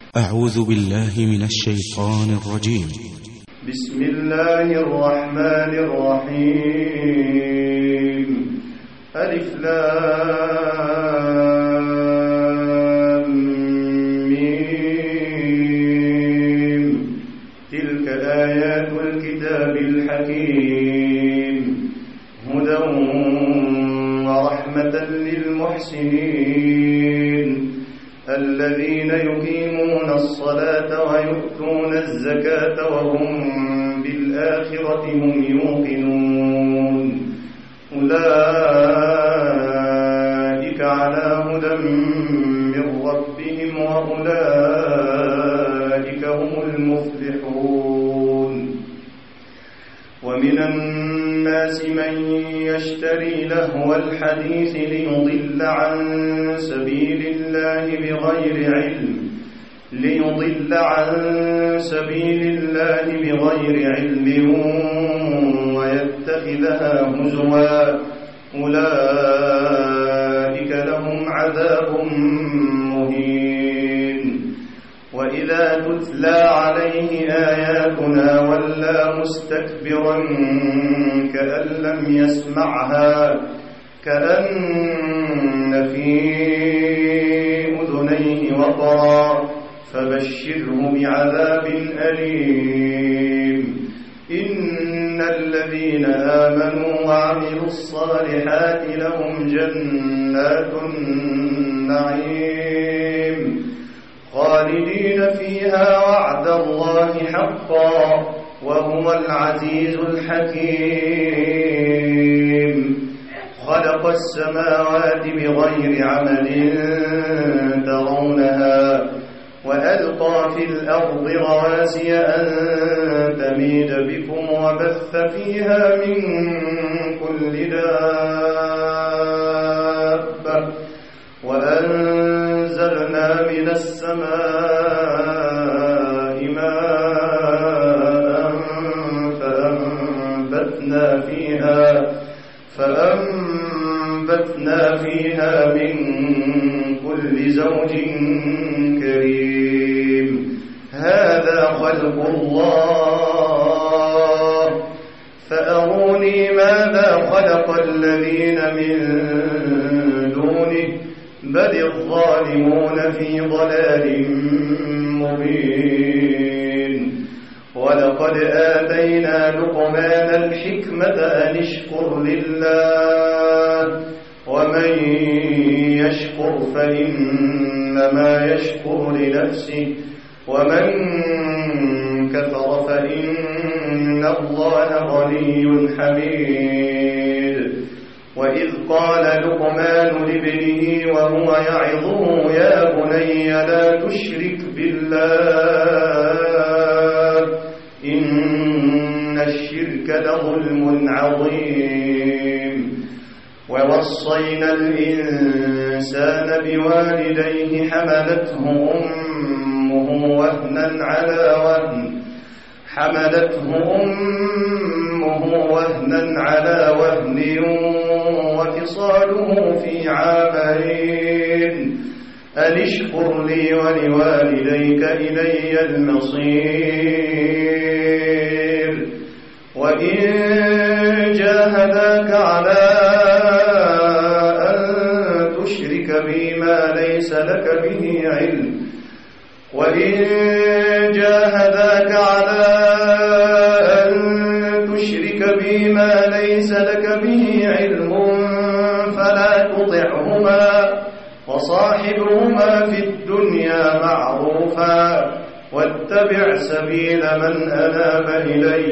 أعوذ بالله من الشيطان الرجيم. بسم الله الرحمن الرحيم. ألف لام ميم. تلك آيات الكتاب الحكيم هدى ورحمة للمحسنين الذين يقيمون الصلاة ويؤتون الزكاة وهم بالآخرة هم يوقنون أولئك على هدى من ربهم وأولئك هم المفلحون. ومن الناس من يشتري لهو الحديث ليضل عن سبيل الله بغير علم ويتخذها هزوا أولئك لهم عذاب مهين. وإذا تتلى عليه آياتنا ولى مستكبرا كأن لم يسمعها كأن في أذنيه وقرا فبشره بعذاب أليم. إن الذين آمنوا وعملوا الصالحات لهم جنات النعيم خالدين فيها وعد الله حقا وهو العزيز الحكيم. خلق السماوات بغير عمد ترونها وألقى في الأرض رواسي أن تميد بكم وبث فيها من كل دابة وأنزلنا من السماء ماء فأنبتنا فيها من كل زوج كريم. هذا خلق الله فأروني ماذا خلق الذين من دونه بل الظالمون في ضلال مبين. ولقد آتينا لقمان الحكمة أن اشكر لله ومن يشكر فإنما يشكر لنفسه ومن كفر فإن الله غني حميد. وإذ قال لقمان لابنه وهو يعظه يا بني لا تشرك بالله إن الشرك لظلم عظيم. ووصينا الإنسان بوالديه حملته أمه وهنا على وهن وفصاله في عامين أن اشكر لي ولوالديك إلي المصير. وإن جاهداك على أن تشرك بي ما ليس لك به علم فلا تطعهما وصاحبهما في الدنيا معروفا واتبع سبيل من أناب إلي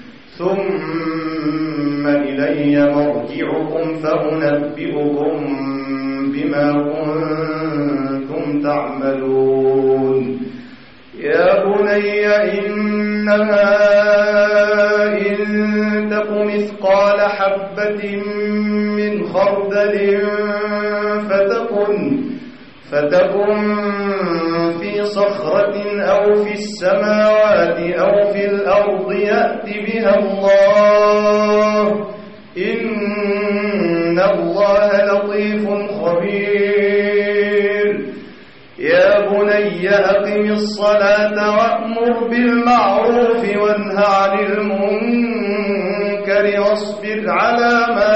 ثم إلي مرجعكم فأنبئكم بما كنتم تعملون. يا بني إنها إن تك مثقال حبة من خردل فتكن في صخرة أو في السماوات أو في الأرض يأت بها الله إن الله لطيف خبير. يا بني بني أقم الصلاة وأمر بالمعروف وانه عن المنكر واصبر على ما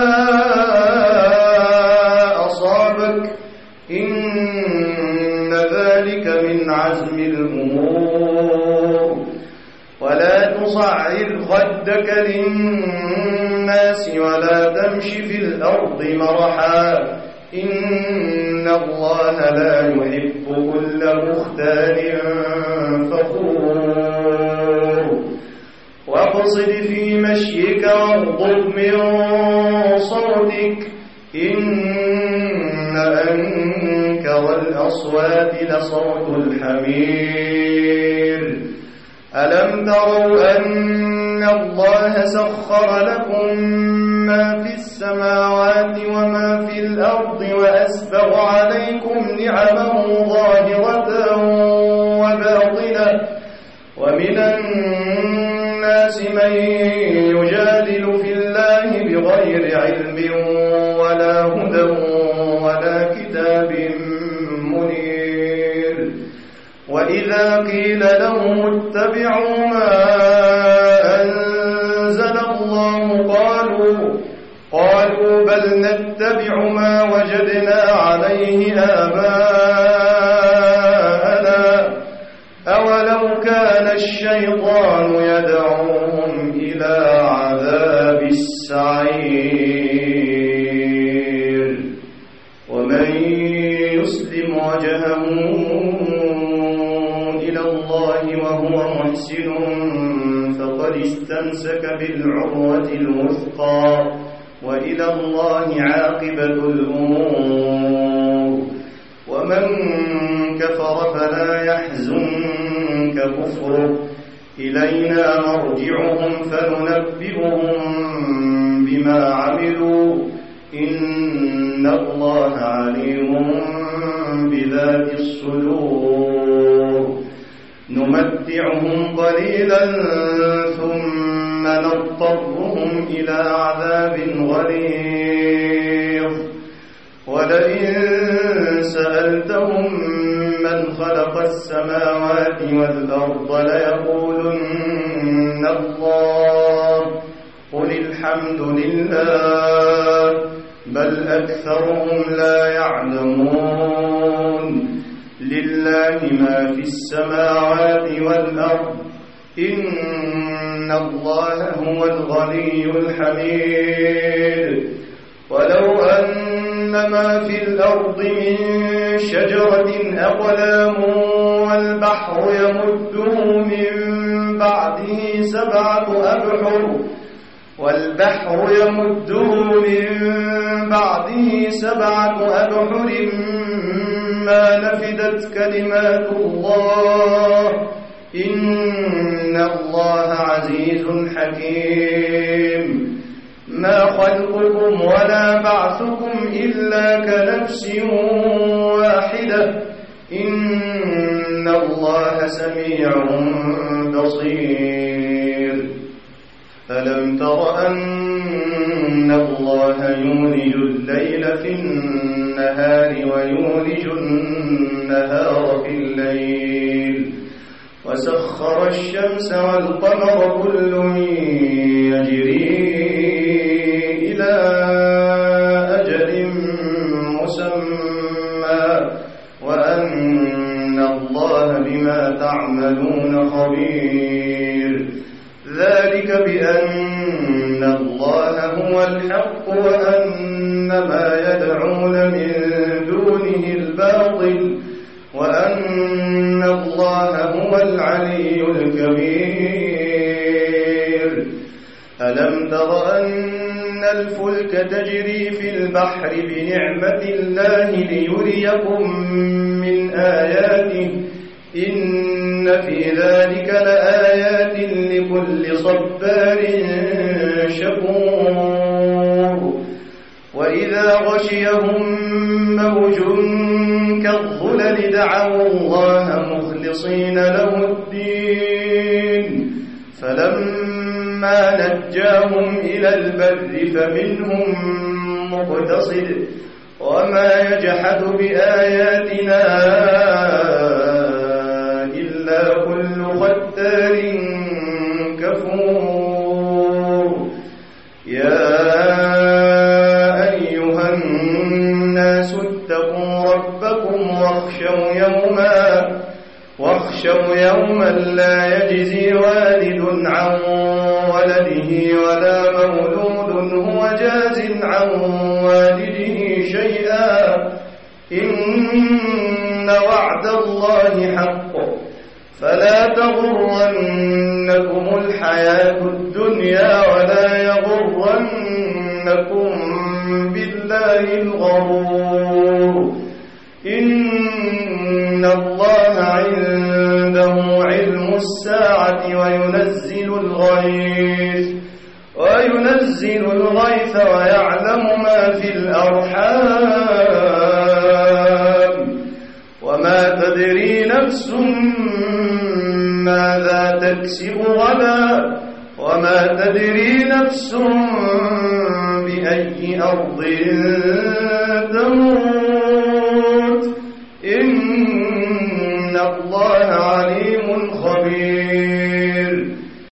أصابك إن ذلك من عزم الأمور ولا تصعر خدك للناس ولا تمش في الأرض مرحا إن الله لا يحب كل مختال فخور واقصد في مشيك واغضض من صوتك إن أنكر الأصوات لصوت الحمير ألم تروا أن الله سخر لكم ما في السماوات وما في الأرض وأسبغ عليكم نعمه ظاهرة وباطنة ومن الناس من يجادل في الله بغير علم ولا هدى ولا كتاب منير وإذا قيل لهم اتبعوا ما أنزل الله قالوا بل نتبع ما وجدنا عليه آباءنا أولو كان الشيطان يدعوهم إلى عذاب السعير ومن يسلم وجهه إلى الله وهو محسن فقد استمسك بالعروة الوثقى وإلى الله عاقبة الأمور ومن كفر فلا يحزنك كفره إلينا مرجعهم فننبئهم بما عملوا إن الله عليم بذات الصدور نمتعهم قليلا ثم نضطرهم إلى عذاب غليظ ولئن سألتهم من خلق السماوات والأرض ليقولن الله قل الحمد لله بل أكثرهم لا يعلمون لله ما في السماوات والأرض إن الله هو الغني الحميد ولو أن ما في الأرض من شجرة أقلام والبحر يمده من بعده سبعة أبحر ما نفدت كلمات الله إن الله عزيز حكيم ما خلقكم ولا بعثكم إلا كنفس واحدة إن الله سميع بصير ألم تر أن الله يولج الليل في النهار ويولج النهار في الليل وسخر الشمس والقمر كل يجري إلى أجل مسمى وأن الله بما تعملون خبير ذلك بأن الله هو الحق وأن ما يدعون من دونه الباطل وأن الله هو العلي الكبير ألم تر أن الفلك تجري في البحر بنعمة الله ليريكم من آياته إن في ذلك لآيات لكل صبار شكور وإذا غشيهم موج كالظلل دعوا الله مخلصين له الدين فلما نجاهم إلى البر فمنهم مقتصد وما يجحد بآياتنا ختار كفور يا أيها الناس اتقوا ربكم واخشوا يوما لا يجزي والد عن ولده ولا مولود هو جاز عن والده شيئا إن وعد الله حق فلا تغرنكم الحياة الدنيا ولا يغرنكم بالله الغرور إن الله عنده علم الساعة وينزل الغيث ويعلم ما في الأرحام وما تدري نفس ماذا تكسب غدا وما تدري نفس بأي أرض تموت إن الله عليم خبير